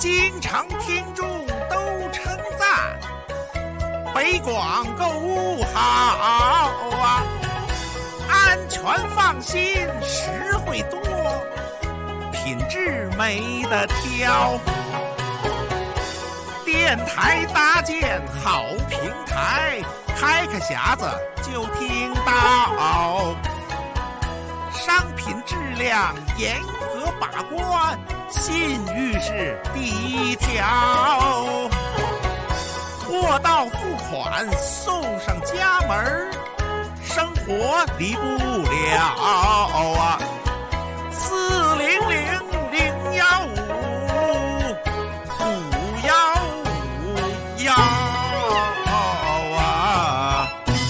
经常听众都称赞，北广购物好啊，安全放心，实惠多，品质没得挑。电台搭建好平台，开个匣子就听到，商品质量严格把关，信誉是第一条，货到付款送上家门，生活离不了啊！400-015-515啊！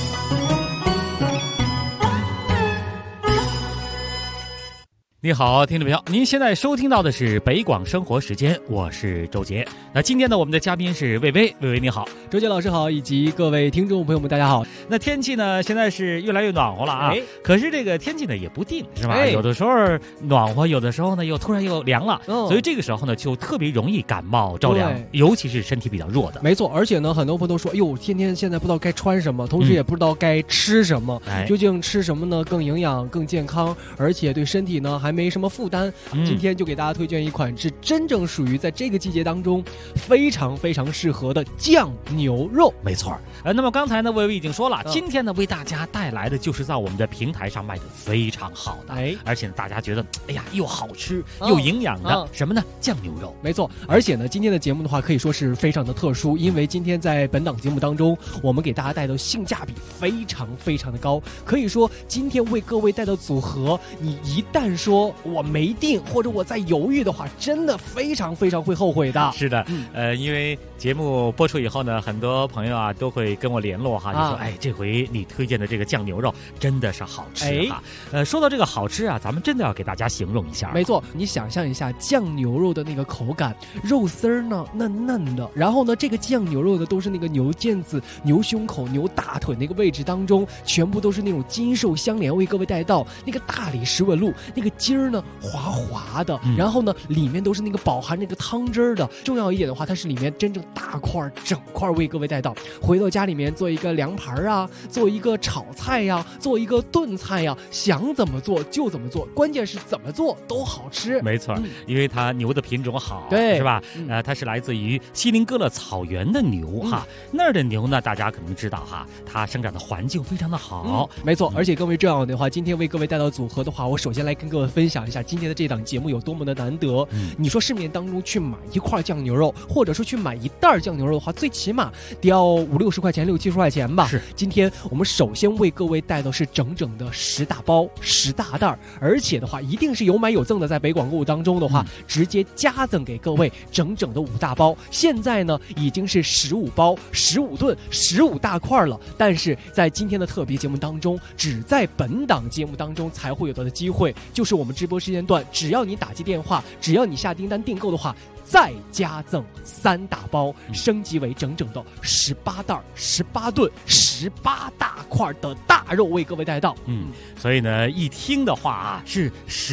你好，听众朋友，您现在收听到的是北广生活时间，我是周杰。那今天呢，我们的嘉宾是魏巍，魏巍你好， 周杰老师好，以及各位听众朋友们，大家好。 那天气呢，现在是越来越暖和了啊。可是这个天气呢也不定，是吧？有的时候暖和，有的时候呢又突然又凉了，所以这个时候呢就特别容易感冒着凉，尤其是身体比较弱的。 没错，而且呢，很多朋友都说，哟，天天现在不知道该穿什么，同时也不知道该吃什么，究竟吃什么呢更营养、更健康，而且对身体呢还没什么负担。今天就给大家推荐一款是真正属于在这个季节当中非常非常适合的酱牛肉。 没错。那么刚才呢，魏巍已经说了，今天呢为大家带来的就是在我们的平台上卖的非常好的，而且呢大家觉得哎呀又好吃又营养的什么呢？酱牛肉。 没错，而且呢今天的节目的话可以说是非常的特殊，因为今天在本档节目当中，我们给大家带的性价比非常非常的高，可以说今天为各位带的组合，你一旦说我没定或者我在犹豫的话，真的非常非常会后悔的。 是的，因为节目播出以后呢，很多朋友啊都会跟我联络哈，就说哎，这回你推荐的这个酱牛肉真的是好吃哈。说到这个好吃啊，咱们真的要给大家形容一下。 没错，你想象一下酱牛肉的那个口感，肉丝儿呢嫩嫩的，然后呢这个酱牛肉呢都是那个牛腱子、牛胸口、牛大腿那个位置当中，全部都是那种筋瘦相连，为各位带到那个大理石纹路，那个筋儿呢滑滑的，然后呢里面都是那个饱含那个汤汁儿的。重要一点的话，它是里面真正大块整块为各位带到，回到家里面做一个凉盘啊，做一个炒菜呀，做一个炖菜呀，想怎么做就怎么做，关键是怎么做都好吃。 没错，因为它牛的品种好， 对， 是吧？它是来自于锡林郭勒草原的牛哈，那儿的牛呢，大家可能知道哈，它生长的环境非常的好。 没错，而且各位这样的话，今天为各位带到组合的话，我首先来跟各位分享一下今天的这档节目有多么的难得。你说市面当中去买一块酱牛肉，或者说去买一袋酱牛肉的话，最起码得要50-60块钱、60-70块钱吧。 是， 今天我们首先为各位带的是整整的10大包、10大袋，而且的话一定是有买有赠的，在北广购物当中的话，直接加赠给各位整整的5大包。现在呢已经是15包、15顿、15大块了，但是在今天的特别节目当中，只在本档节目当中才会有的机会，就是我们直播时间段，只要你打击电话，只要你下订单订购的话，再加赠3大包，升级为整整的18袋、18顿、18大块的大肉为各位带到。 所以呢，一听的话啊，是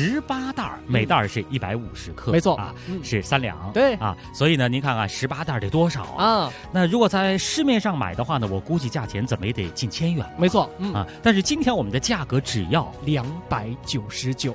18袋，每袋是150克， 没错啊，是3两， 对啊，所以呢，您看看18袋得多少啊？那如果在市面上买的话呢，我估计价钱怎么也得近1000元， 没错， 啊，但是今天我们的价格只要 299，299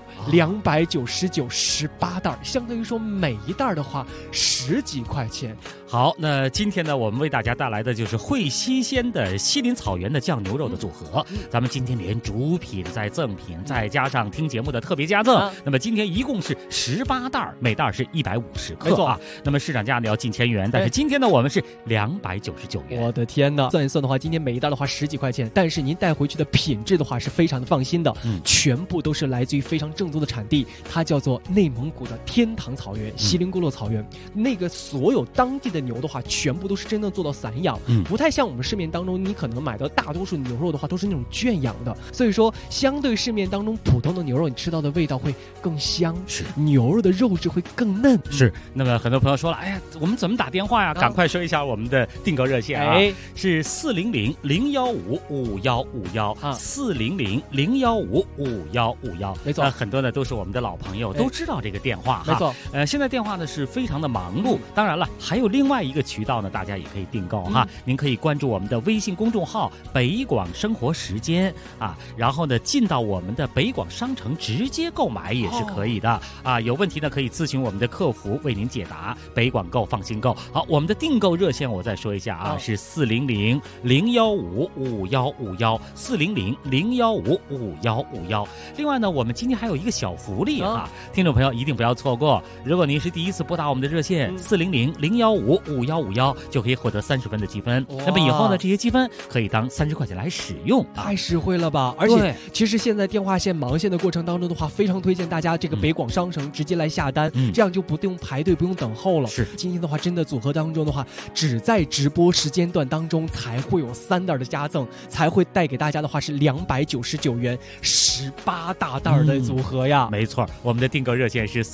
18袋，相当于说每一袋的话10几块钱。 好，那今天呢，我们为大家带来的就是惠西鲜的锡林草原的酱牛肉的组合。咱们今天连主品再赠品，再加上听节目的特别加赠，那么今天一共是18袋，每袋是150克啊。那么市场价呢要近1000元，但是今天呢我们是299元。 我的天哪！算一算的话，今天每一袋的话10几块钱，但是您带回去的品质的话是非常的放心的，全部都是来自于非常正宗的产地，它叫做内蒙古的天堂草原、锡林郭勒草原，那个所有当地的牛的话，全部都是真正做到散养，不太像我们市面当中你可能买到大多数牛肉的话都是那种圈养的，所以说相对市面当中普通的牛肉，你吃到的味道会更香， 是牛肉的肉质会更嫩。 是，那么很多朋友说了，哎呀，我们怎么打电话呀？赶快说一下我们的订购热线啊，是400-015-5151，400-015-5151。 没错， 很多呢都是我们的老朋友，都知道这个电话哈。 没错， 现在电话呢是非常的忙碌，当然了，还有另外一个渠道呢，大家也可以订购哈。您可以关注我们的微信公众号“北广生活时间”啊，然后呢进到我们的北广商城直接购买也是可以的啊。有问题呢可以咨询我们的客服为您解答。北广购放心购。好，我们的订购热线我再说一下啊，是400-015-5151，400-015-5151。另外呢，我们今天还有一个小福利哈，听众朋友一定不要错过。如果您是第一次拨打我们的热线400-015-5151，就可以获得30分的积分。那么以后呢，这些积分可以当30块钱来使用， 太实惠了吧！而且其实现在电话线忙线的过程当中的话，非常推荐大家这个北广商城直接来下单，这样就不用排队，不用等候了。 是， 今天的话，真的组合当中的话，只在直播时间段当中才会有3袋的加赠，才会带给大家的话是299元18大袋的组合呀。 没错，我们的订购热线是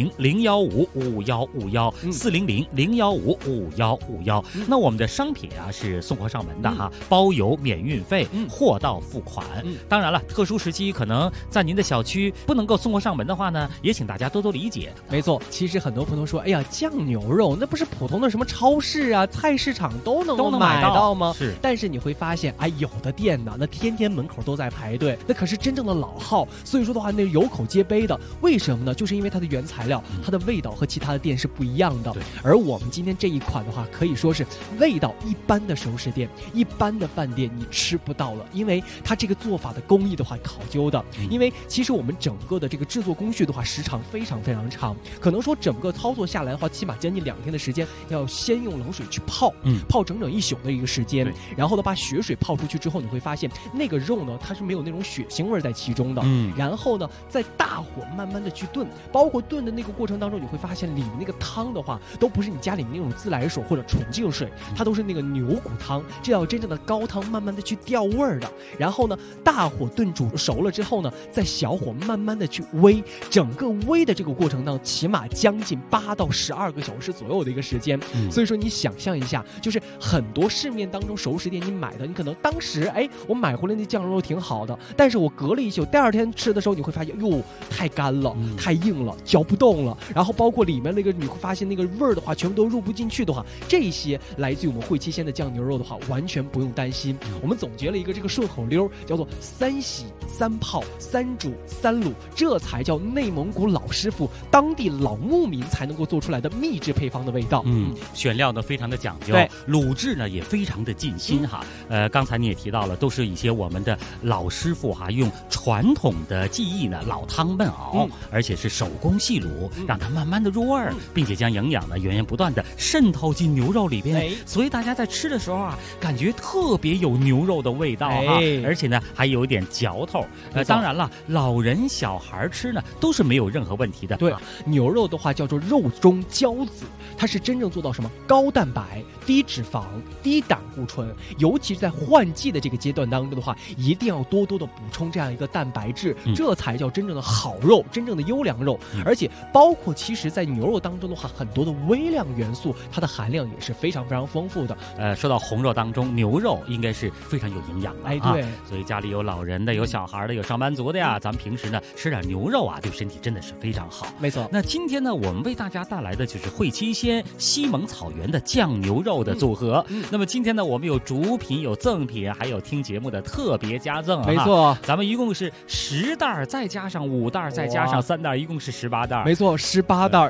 400-015-5151，400-015-5151。那我们的商品啊是送货上门的哈，包邮免运费，货到付款。当然了，特殊时期可能在您的小区不能够送货上门的话呢，也请大家多多理解。 没错，其实很多朋友说，哎呀，酱牛肉那不是普通的什么超市啊、菜市场都能买到吗？ 是， 但是你会发现，哎，有的店呢，那天天门口都在排队，那可是真正的老号，所以说的话，那有口皆碑的。为什么呢？就是因为它的原材料，它的味道和其他的店是不一样的。而我们今天这一款的话，可以说是味道一般的熟食店、一般的饭店你吃不到了，因为它这个做法的工艺的话考究的。因为其实我们整个的这个制作工序的话，时长非常非常长，可能说整个操作下来的话，起码将近2天的时间，要先用冷水去泡，泡整整1宿的一个时间，然后呢把血水泡出去之后，你会发现那个肉呢，它是没有那种血腥味在其中的。然后呢，在大火慢慢的去炖，包括炖的那个过程当中，你会发现里面那个汤的话，都不是你家里面那种自来水或者纯净水，它都是那个牛骨汤，这要真正的高汤慢慢的去调味儿的。然后呢，大火炖煮熟了之后呢，在小火慢慢的去煨，整个煨的这个过程呢，起码将近8到12个小时左右的一个时间。所以说你想象一下，就是很多市面当中熟食店你买的，你可能当时哎我买回来那酱肉挺好的，但是我隔了1宿，第2天吃的时候你会发现哟太干了，太硬了，嚼不动了，然后包括里面那个你会发现那个味儿的话全部都入不进去的话，这些来自于我们汇七鲜的酱牛肉的话完全不用担心。我们总结了一个这个顺口溜，叫做3洗3泡3煮3卤，这才叫内蒙古老师傅当地老牧民才能够做出来的秘制配方的味道。 选料呢非常的讲究，卤制呢也非常的尽心哈。刚才你也提到了，都是一些我们的老师傅哈，用传统的技艺呢老汤焖熬，而且是手工细卤，让它慢慢的入味儿，并且将营养呢源源不断的渗透进牛肉里边，所以大家在吃的时候啊，感觉特别有牛肉的味道哈，而且呢还有一点嚼头。当然了，老人小孩吃呢都是没有任何问题的。 对，牛肉的话叫做肉中骄子，它是真正做到什么高蛋白、低脂肪、低胆固醇，尤其是在换季的这个阶段当中的话，一定要多多的补充这样一个蛋白质，这才叫真正的好肉，真正的优良肉。而且包括其实在牛肉当中的话，很多的微量元素，它的含量也是非常非常丰富的。 说到红肉当中，牛肉应该是非常有营养的。 对， 所以家里有老人的，有小孩的，有上班族的呀，咱们平时呢吃点牛肉啊，对身体真的是非常好。 没错。 那今天呢，我们为大家带来的就是汇七鲜西蒙草原的酱牛肉的组合。那么今天呢，我们有主品，有赠品，还有听节目的特别加赠。 没错， 咱们一共是10袋，再加上5袋，再加上3袋，一共是18袋。 没错，18袋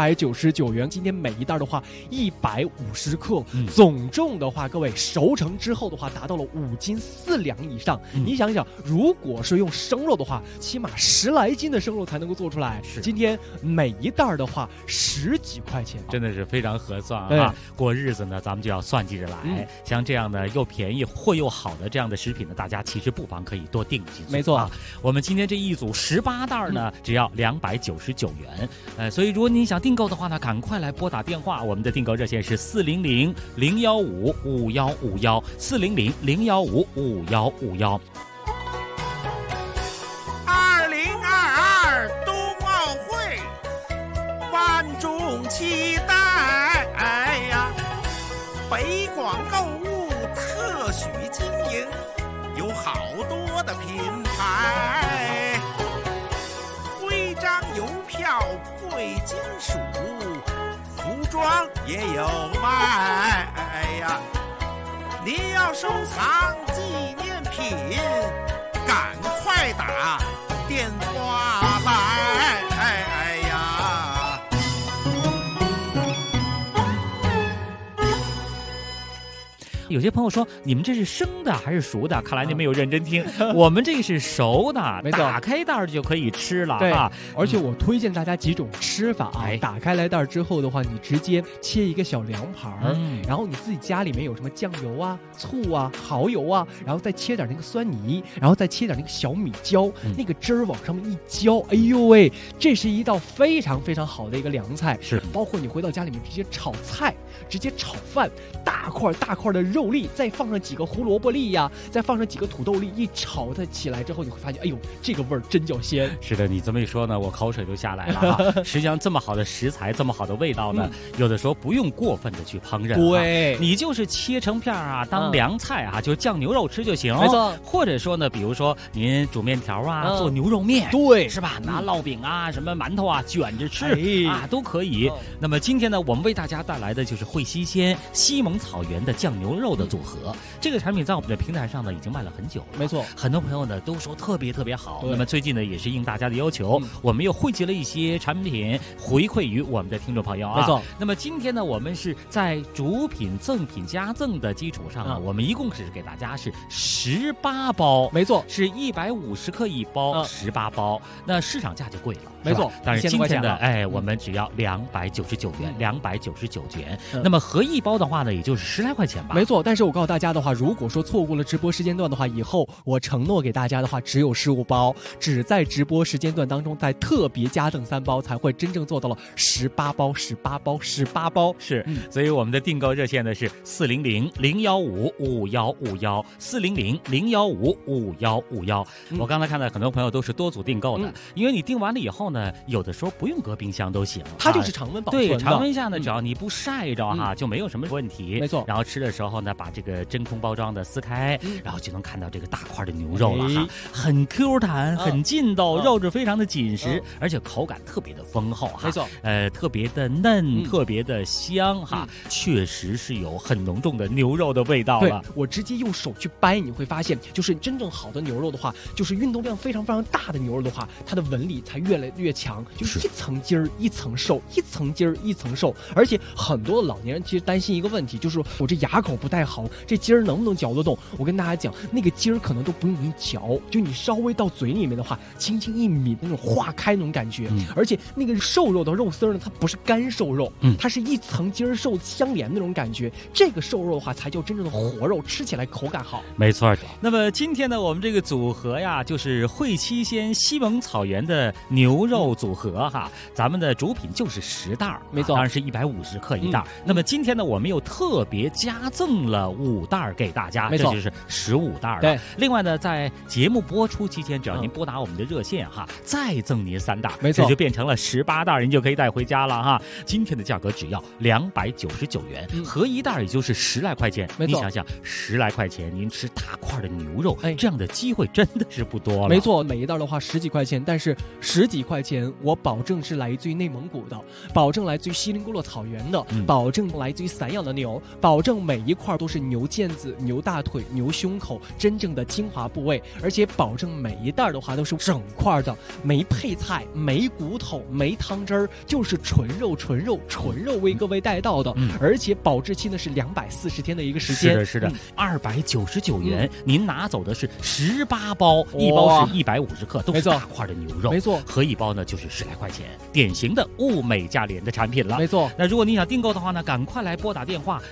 299元。今天每一袋的话150克，总重的话，各位熟成之后的话，达到了5斤4两以上。你想想，如果是用生肉的话，起码10来斤的生肉才能够做出来。今天每一袋的话10几块钱， 真的是非常合算啊！过日子呢，咱们就要算计着来。像这样的又便宜货又好的这样的食品呢，大家其实不妨可以多订几组。 没错， 我们今天这一组18袋呢，只要299元。所以如果你想订购的话呢，赶快来拨打电话。 我们的订购热线是400-015-5151，400-015-5151。 2022冬奥会，万众期待呀！北广购物特许经营，有好多的品牌，徽章邮票贵金属，服装也有卖呀！你要收藏纪念品，赶快打电话来呀！ 有些朋友说你们这是生的还是熟的？看来你没有认真听，我们这个是熟的， 没错， 打开袋就可以吃了。 对，而且我推荐大家几种吃法啊。打开来袋之后的话，你直接切一个小凉盘然后你自己家里面有什么酱油啊、醋啊、蚝油啊，然后再切点那个酸泥，然后再切点那个小米椒，那个汁儿往上面一浇，哎呦喂，这是一道非常非常好的一个凉菜。 是， 包括你回到家里面直接炒菜，直接炒饭，大块大块的肉粒，再放上几个胡萝卜粒呀，再放上几个土豆粒，一炒它起来之后，你会发现，哎呦，这个味儿真叫鲜。 是的，你这么一说呢，我口水都下来了啊！实际上，这么好的食材，这么好的味道呢，有的时候不用过分的去烹饪， 对， 你就是切成片啊，当凉菜啊，就是酱牛肉吃就行。 没错， 或者说呢，比如说您煮面条啊，做牛肉面， 对， 是吧？拿烙饼啊，什么馒头啊，卷着吃啊，都可以。那么今天呢，我们为大家带来的就是汇西鲜西蒙草原的酱牛肉的组合。这个产品在我们的平台上呢，已经卖了很久了。 没错， 很多朋友呢都说特别特别好。那么最近呢，也是应大家的要求，我们又汇集了一些产品回馈于我们的听众朋友啊。 没错。 那么今天呢，我们是在主品、赠品、加赠的基础上我们一共是给大家是18包。 没错， 是150克一包，18包。那市场价就贵了， 没错。 但是今天的我们只要299元，299元。那么合一包的话呢，也就是10来块钱吧。 没错，但是我告诉大家的话，如果说错过了直播时间段的话，以后我承诺给大家的话，只有15包，只在直播时间段当中，在特别加赠3包，才会真正做到了18包、18包、18包。 是，所以我们的订购热线呢是400-015-5151，400-015-5151。我刚才看到很多朋友都是多组订购的，因为你订完了以后呢，有的时候不用搁冰箱都行， 它就是常温保存的。 对，常温下呢，只要你不晒着哈，就没有什么问题。 没错。 然后吃的时候呢，把这个真空包装的撕开，然后就能看到这个大块的牛肉了哈，很 Q 弹，很劲道，肉质非常的紧实，而且口感特别的丰厚哈。 没错， 特别的嫩，特别的香哈，确实是有很浓重的牛肉的味道了。 对，我直接用手去掰，你会发现，就是真正好的牛肉的话，就是运动量非常非常大的牛肉的话，它的纹理才越来越强，就是一层筋儿一层瘦，一层筋儿一层瘦。而且很多的老年人其实担心一个问题，就是我这牙口不太好，这筋儿能不能嚼得动？我跟大家讲，那个筋儿可能都不用你嚼，就你稍微到嘴里面的话，轻轻一抿，那种化开那种感觉。而且那个瘦肉的肉丝呢，它不是干瘦肉，它是一层筋儿瘦相连的那种感觉。这个瘦肉的话，才叫真正的活肉，吃起来口感好。 没错。那么今天呢，我们这个组合呀，就是汇西鲜西蒙草原的牛肉组合哈。咱们的主品就是10袋， 没错， 当然是150克一袋。那么今天呢，我们又特别加赠了5袋给大家， 没错， 这就是15袋了。 对。 另外呢，在节目播出期间，只要您拨打我们的热线哈，再赠您3袋， 没错， 这就变成了18袋，您就可以带回家了哈。今天的价格只要299元，合一袋也就是10来块钱。 没错， 你想想10来块钱，您吃大块的牛肉，这样的机会真的是不多了。 没错，每一袋的话10几块钱，但是10几块钱，我保证是来自于内蒙古的，保证来自于锡林郭勒草原的，保证来自于散养的牛，保证每一块都是牛腱子、牛大腿、牛胸口真正的精华部位，而且保证每一袋的话都是整块的，没配菜、没骨头、没汤汁儿，就是纯肉为各位带到的，而且保质期呢是240天的一个时间。 是的，299元，您拿走的是18包，一包是150克，都是大块的牛肉， 没错， 合一包呢就是10来块钱，典型的物美价廉的产品了。 没错。 那如果你想订购的话呢，赶快来拨打电话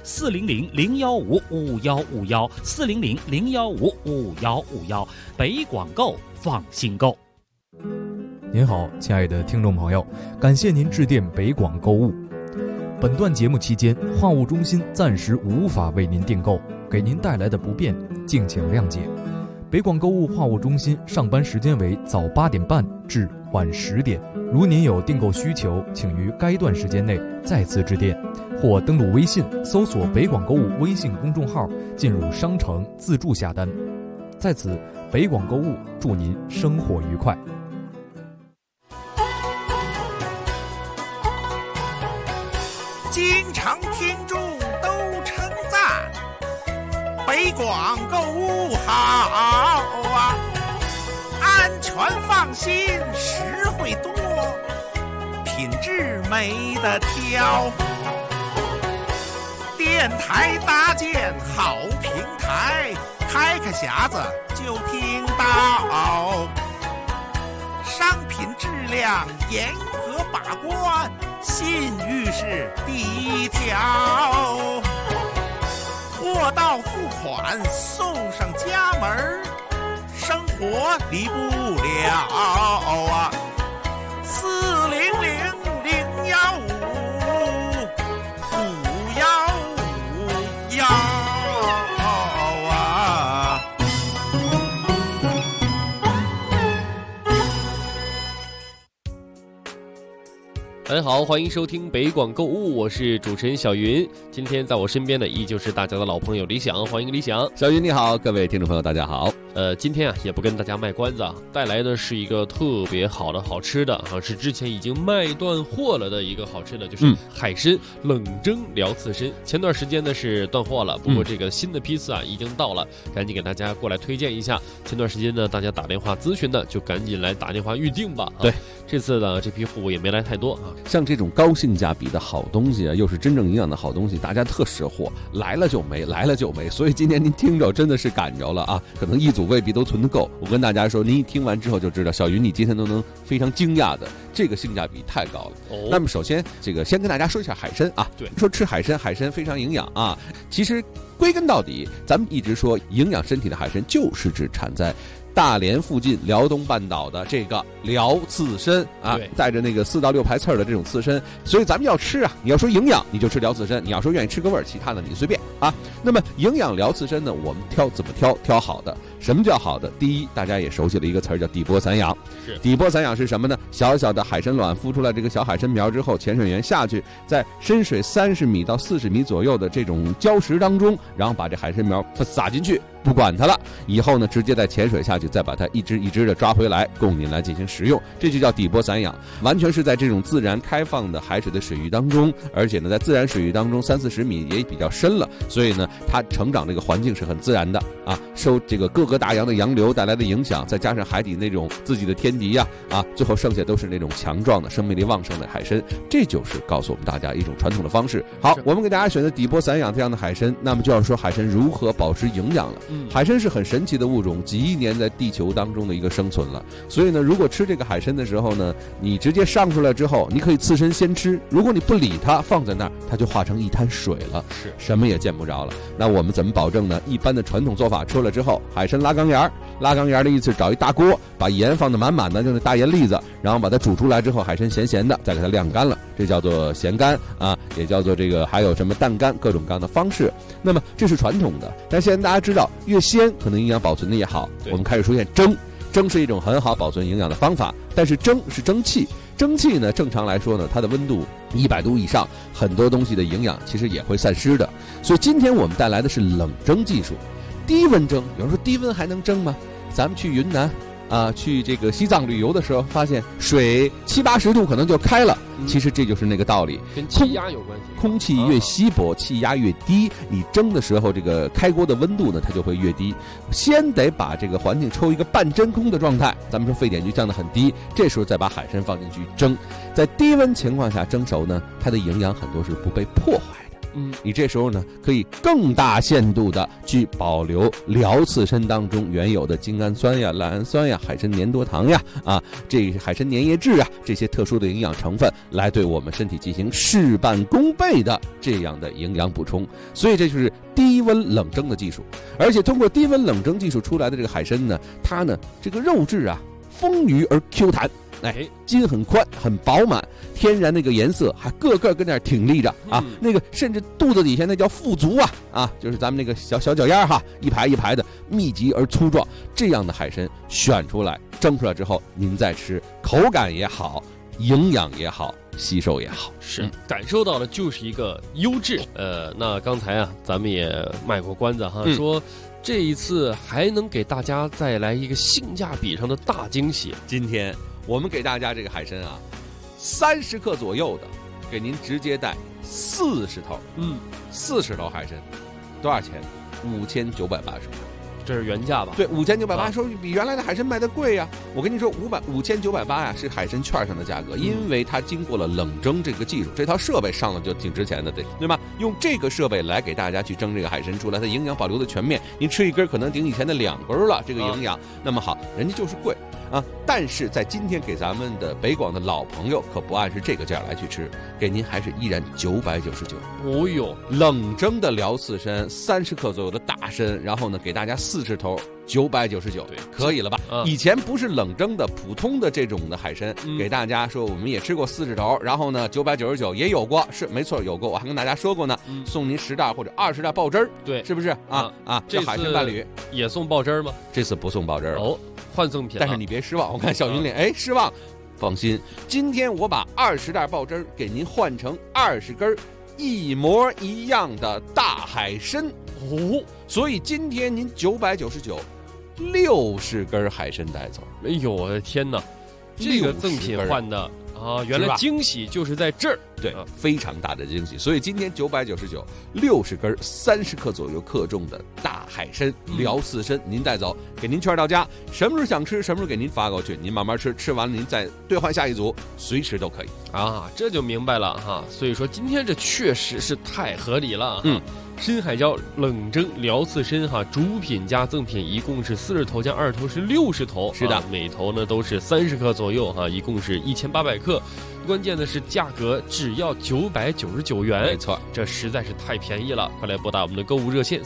400-015-5151，400-015-5151，北广购放心购。 您好，亲爱的听众朋友，感谢您致电北广购物。 本段节目期间，话务中心暂时无法为您订购，给您带来的不便，敬请谅解。北广购物话务中心上班时间为早8点半至晚10点。如您有订购需求，请于该段时间内再次致电，或登录微信搜索北广购物微信公众号，进入商城自助下单。在此，北广购物祝您生活愉快。 经常听众都称赞北广购物好啊，安全放心，实惠多，品质没得挑。电台搭建好平台，开匣子就听到，商品质量严格把关，信誉是第一条。货到付款送上家门，生活离不了啊！400-015-515啊！ 大家好，欢迎收听北广购物，我是主持人小云。今天在我身边的依旧是大家的老朋友李想，欢迎李想。 小云你好，各位听众朋友大家好。 今天也不跟大家卖关子啊，带来的是一个特别好的好吃的啊，是之前已经卖断货了的一个好吃的，就是海参冷蒸辽刺身。前段时间呢是断货了，不过这个新的批次啊已经到了，赶紧给大家过来推荐一下。前段时间呢大家打电话咨询的，就赶紧来打电话预定吧。 对， 这次呢这批货物也没来太多啊。 像这种高性价比的好东西啊，又是真正营养的好东西，大家特识货，来了就没，来了就没。所以今天您听着真的是赶着了啊，可能一组未必都存得够。我跟大家说，您一听完之后就知道，小云你今天都能非常惊讶的，这个性价比太高了。那么首先先跟大家说一下海参啊，对，说吃海参，海参非常营养啊。其实归根到底，咱们一直说营养身体的海参，就是指产在大连附近辽东半岛的这个辽刺参啊，带着那个4到6排刺的这种刺参，所以咱们要吃啊，你要说营养你就吃辽刺参，你要说愿意吃个味儿，其他的你随便啊。那么营养辽刺参呢，我们怎么挑好的？什么叫好的？第一，大家也熟悉了一个词儿叫底波散养。底波散养是什么呢？小小的海参卵孵出来这个小海参苗之后，潜水员下去，在深水30米到40米左右的这种礁石当中，然后把这海参苗撒进去，不管它了，以后呢直接再潜水下去，再把它一只一只的抓回来，供你来进行食用，这就叫底波散养。完全是在这种自然开放的海水的水域当中，而且呢在自然水域当中30-40米也比较深了，所以呢它成长这个环境是很自然的啊，受这个各个大洋的洋流带来的影响，再加上海底那种自己的天敌呀最后剩下都是那种强壮的生命力旺盛的海参，这就是告诉我们大家一种传统的方式。好，我们给大家选择底波散养这样的海参，那么就要说海参如何保持营养了。海参是很神奇的物种，几亿年在地球当中的一个生存了，所以呢如果吃这个海参的时候呢，你直接上出来之后，你可以刺身先吃，如果你不理它放在那儿，它就化成一滩水了，是什么也见不着了。那我们怎么保证呢？一般的传统做法，出来之后海参拉缸沿，拉缸沿的意思找一大锅，把盐放得满满的，就那大盐粒子，然后把它煮出来之后，海参咸咸的，再给它晾干了，这叫做咸干啊，也叫做这个还有什么淡干，各种各样的方式。那么这是传统的，但现在大家知道越鲜可能营养保存的也好，我们开始出现蒸是一种很好保存营养的方法，但是蒸是蒸汽呢，正常来说呢，它的温度100度以上，很多东西的营养其实也会散失的。所以今天我们带来的是冷蒸技术，低温蒸。有人说低温还能蒸吗？咱们去云南去这个西藏旅游的时候，发现水70-80度可能就开了，其实这就是那个道理， 跟气压有关系。 空气越稀薄，气压越低，你蒸的时候这个开锅的温度呢，它就会越低。先得把这个环境抽一个半真空的状态，咱们说沸点就降得很低，这时候再把海参放进去蒸，在低温情况下蒸熟呢，它的营养很多是不被破坏。你这时候呢可以更大限度的去保留辽刺参当中原有的精氨酸呀、赖氨酸呀、海参粘多糖呀这海参粘液质这些特殊的营养成分，来对我们身体进行事半功倍的这样的营养补充。所以这就是低温冷蒸的技术，而且通过低温冷蒸技术出来的这个海参呢，它呢这个肉质丰腴而 Q 弹筋很宽很饱满，天然那个颜色还个个跟那儿挺立着啊，那个甚至肚子底下那叫腹足啊，就是咱们那个小脚丫哈，一排一排的密集而粗壮，这样的海参选出来蒸出来之后，您再吃，口感也好，营养也好，吸收也好， 是感受到的就是一个优质。那刚才啊，咱们也卖过关子哈，说这一次还能给大家再来一个性价比上的大惊喜。 今天我们给大家这个海参啊，30克左右的，给您直接带40头，40头海参，多少钱？5980。 这是原价吧？ 对，5980说比原来的海参卖的贵呀。我跟你说，5980呀是海参券上的价格，因为它经过了冷蒸这个技术，这套设备上了就挺值钱的，对吧？用这个设备来给大家去蒸这个海参出来，它营养保留的全面，您吃一根可能顶以前的2根了，这个营养。那么好，人家就是贵啊，但是在今天给咱们的北广的老朋友可不按是这个价来去吃，给您还是依然999。 哦哟， 冷蒸的辽刺参30克左右的大参，然后呢给大家40头999，对，可以了吧？以前不是冷蒸的普通的这种的海参，给大家说我们也吃过40头，然后呢999也有过，是没错有过，我还跟大家说过呢，送您10袋或者20袋爆汁儿， 对， 是不是啊？这海参伴侣也送爆汁儿吗？ 这次不送爆汁儿哦，换赠品。 但是你别失望，我看小云脸，失望，放心，今天我把20袋爆汁儿给您换成20根一模一样的大海参哦，所以今天您999，60根海参带走。 哎呦我的天哪，这个赠品换的啊，原来惊喜就是在这儿。 对，非常大的惊喜。所以今天999，60根30克左右克重的大海参辽刺参，您带走，给您券到家，什么时候想吃，什么时候给您发过去，您慢慢吃，吃完了您再兑换下一组，随时都可以啊。这就明白了哈。所以说今天这确实是太合理了。深海椒冷蒸辽刺参哈，主品加赠品一共是40头加2头是60头， 是的， 每头呢都是30克左右哈，一共是1800克。关键的是价格只要999元， 没错， 这实在是太便宜了！快来拨打我们的购物热线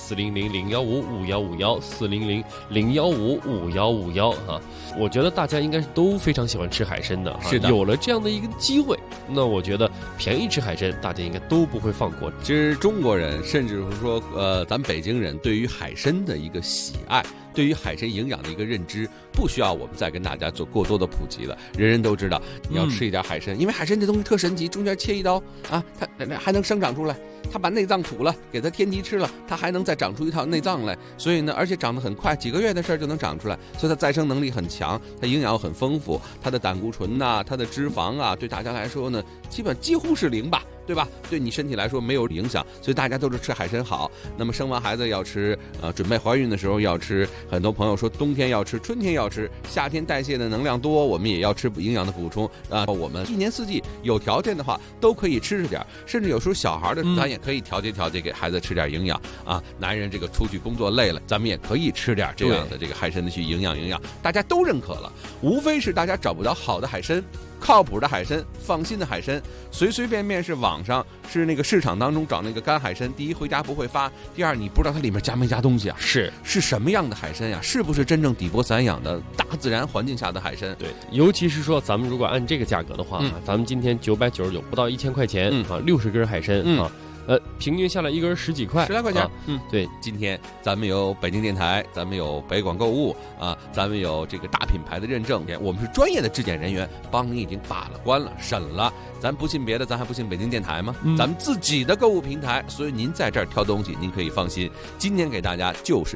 400-015-5151，400-015-5151哈。我觉得大家应该是都非常喜欢吃海参的， 是的， 有了这样的一个机会，那我觉得便宜吃海参，大家应该都不会放过。 其实中国人，甚至是说咱北京人对于海参的一个喜爱，对于海参营养的一个认知，不需要我们再跟大家做过多的普及了。人人都知道，你要吃一点海参，因为海参这东西特神奇，中间切一刀啊，它还能生长出来。它把内脏吐了，给它天敌吃了，它还能再长出一套内脏来。所以呢，而且长得很快，几个月的事儿就能长出来，所以它再生能力很强，它营养很丰富，它的胆固醇呐，它的脂肪啊，对大家来说呢，几乎是0吧。对吧？对你身体来说没有影响，所以大家都是吃海参好。那么生完孩子要吃，准备怀孕的时候要吃。很多朋友说冬天要吃，春天要吃，夏天代谢的能量多，我们也要吃营养的补充啊。我们一年四季有条件的话都可以吃点，甚至有时候小孩的咱也可以调节调节，给孩子吃点营养啊。男人这个出去工作累了，咱们也可以吃点这样的这个海参的去营养，大家都认可了。无非是大家找不着好的海参。靠谱的海参，放心的海参，随随便便是网上是那个市场当中找那个干海参，第一回家不会发，第二你不知道它里面加没加东西啊？ 是什么样的海参呀？是不是真正底波散养的大自然环境下的海参？ 对，尤其是说咱们如果按这个价格的话，咱们今天999不到1000块钱啊，60根海参啊。平均下来一根10几块，10来块钱。对，今天咱们有北京电台，咱们有北广购物啊，咱们有这个大品牌的认证，我们是专业的质检人员，帮你已经把了关了、审了。咱不信别的，咱还不信北京电台吗？咱们自己的购物平台，所以您在这儿挑东西，您可以放心。今天给大家就是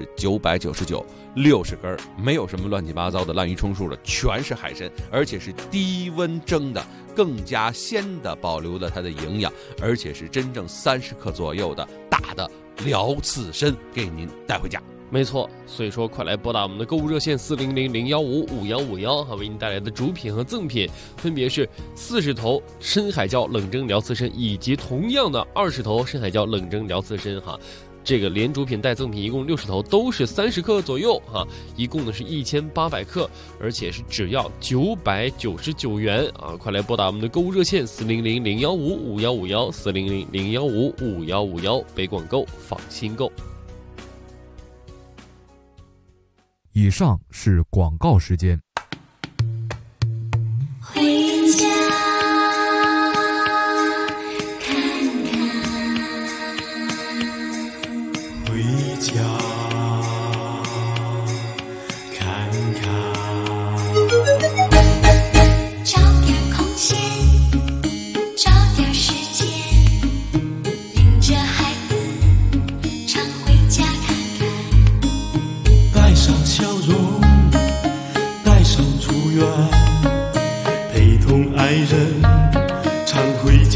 999，60根，没有什么乱七八糟的滥竽充数的，全是海参，而且是低温蒸的，更加鲜的保留了它的营养，而且是真正30克左右的大的辽刺参给您带回家。 没错，所以说快来拨打我们的购物热线400-015-5151哈，为您带来的主品和赠品分别是40头深海椒冷蒸辽刺参，以及同样的20头深海椒冷蒸辽刺参哈。这个连主品带赠品一共60头，都是30克左右哈，一共呢是1800克，而且是只要999元啊！快来拨打我们的购物热线400-015-5151 400-015-5151，北广购，放心购。 以上是广告时间。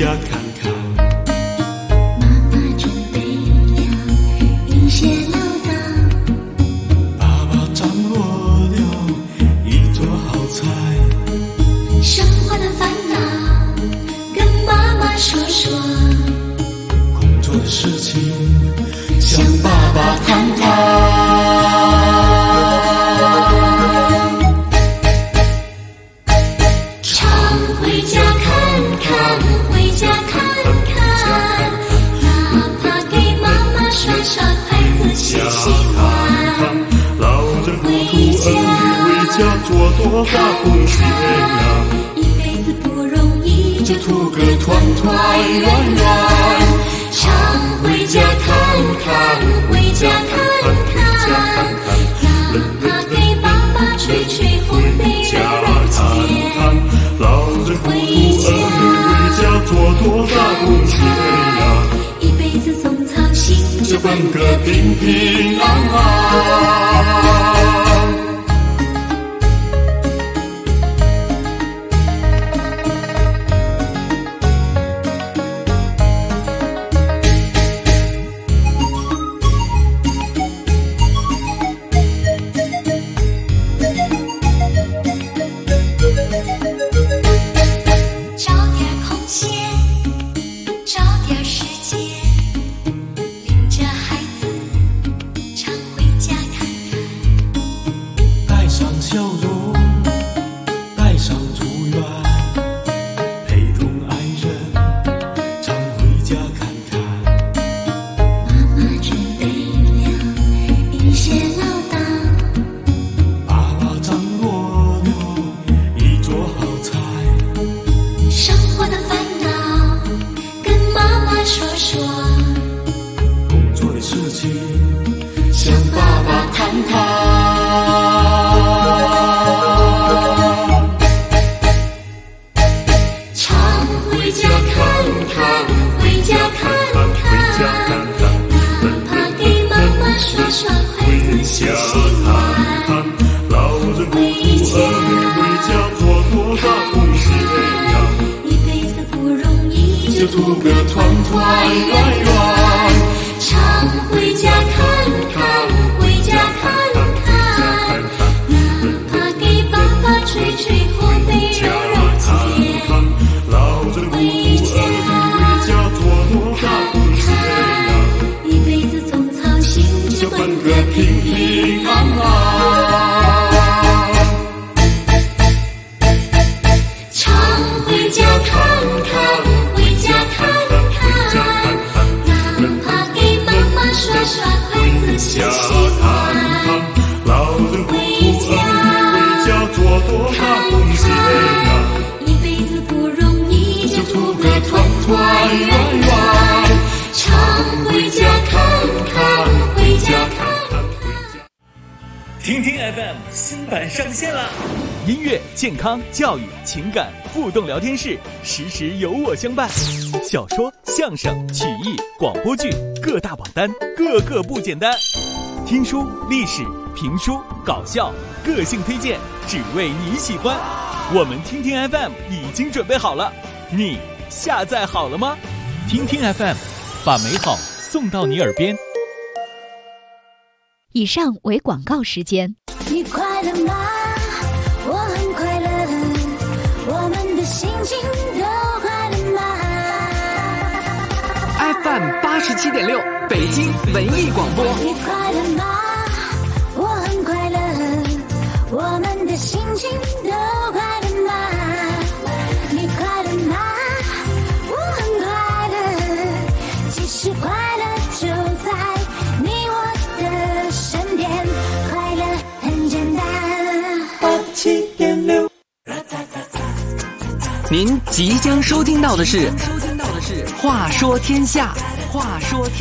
家看看。 妈妈准备了一些唠叨， 爸爸张罗了一桌好菜。 生活的烦恼跟妈妈说说， 工作的事情向爸爸谈谈。 回家看看，回家看看，哪怕给妈妈刷刷筷子洗洗碗。 老人不图儿女为家做多大贡献呀， 一辈子不容易， 就图个团团圆圆。 常回家看看，回家看看，哪怕给爸爸吹吹红梅热热天。 老人不图儿女为家做多大贡献呀， 一辈子总操心， 就奔个平平安安。笑容，带上祝愿，陪同爱人，常回家看看。 妈妈准备了一些唠叨， 爸爸张罗了一桌好菜。 生活的烦恼跟妈妈说说， 工作的事情向爸爸谈谈。 回家看看，回家看看，哪怕给妈妈刷刷筷子洗洗碗。 老人不图儿女为家做多大贡献呀， 一辈子不容易， 就图个团团圆圆。 常回家看看，回家看看，哪怕给爸爸吹吹红梅热热天。 老人不图儿女为家做多大贡献呀， 一辈子总操心， 就奔个平平安安。 常回家看看，回家看看，哪怕给妈妈刷刷筷子洗洗碗。 老人不图儿女为家做多大贡献呀， 一辈子不容易，就图个团团圆圆。常回家看看，回家看看。 听听 FM 新版上线啦！音乐、健康、教育、情感互动聊天室，时时有我相伴。小说、相声、曲艺、广播剧各大榜单，个个不简单。听书、历史、评书、搞笑，个性推荐，只为你喜欢。我们听听 FM 已经准备好了，你下载好了吗？听听 FM， 把美好送到你耳边。 以上为广告时间。 你快乐吗？我很快乐，我们的心情都快乐吗？ FM 87.6，北京文艺广播。 你快乐吗？我很快乐，我们的心情都快乐吗？你快乐吗？我很快乐，其实快乐就在你我的身边，快乐很简单。 87.6，您即将收听到的是《话说天下》，话说天。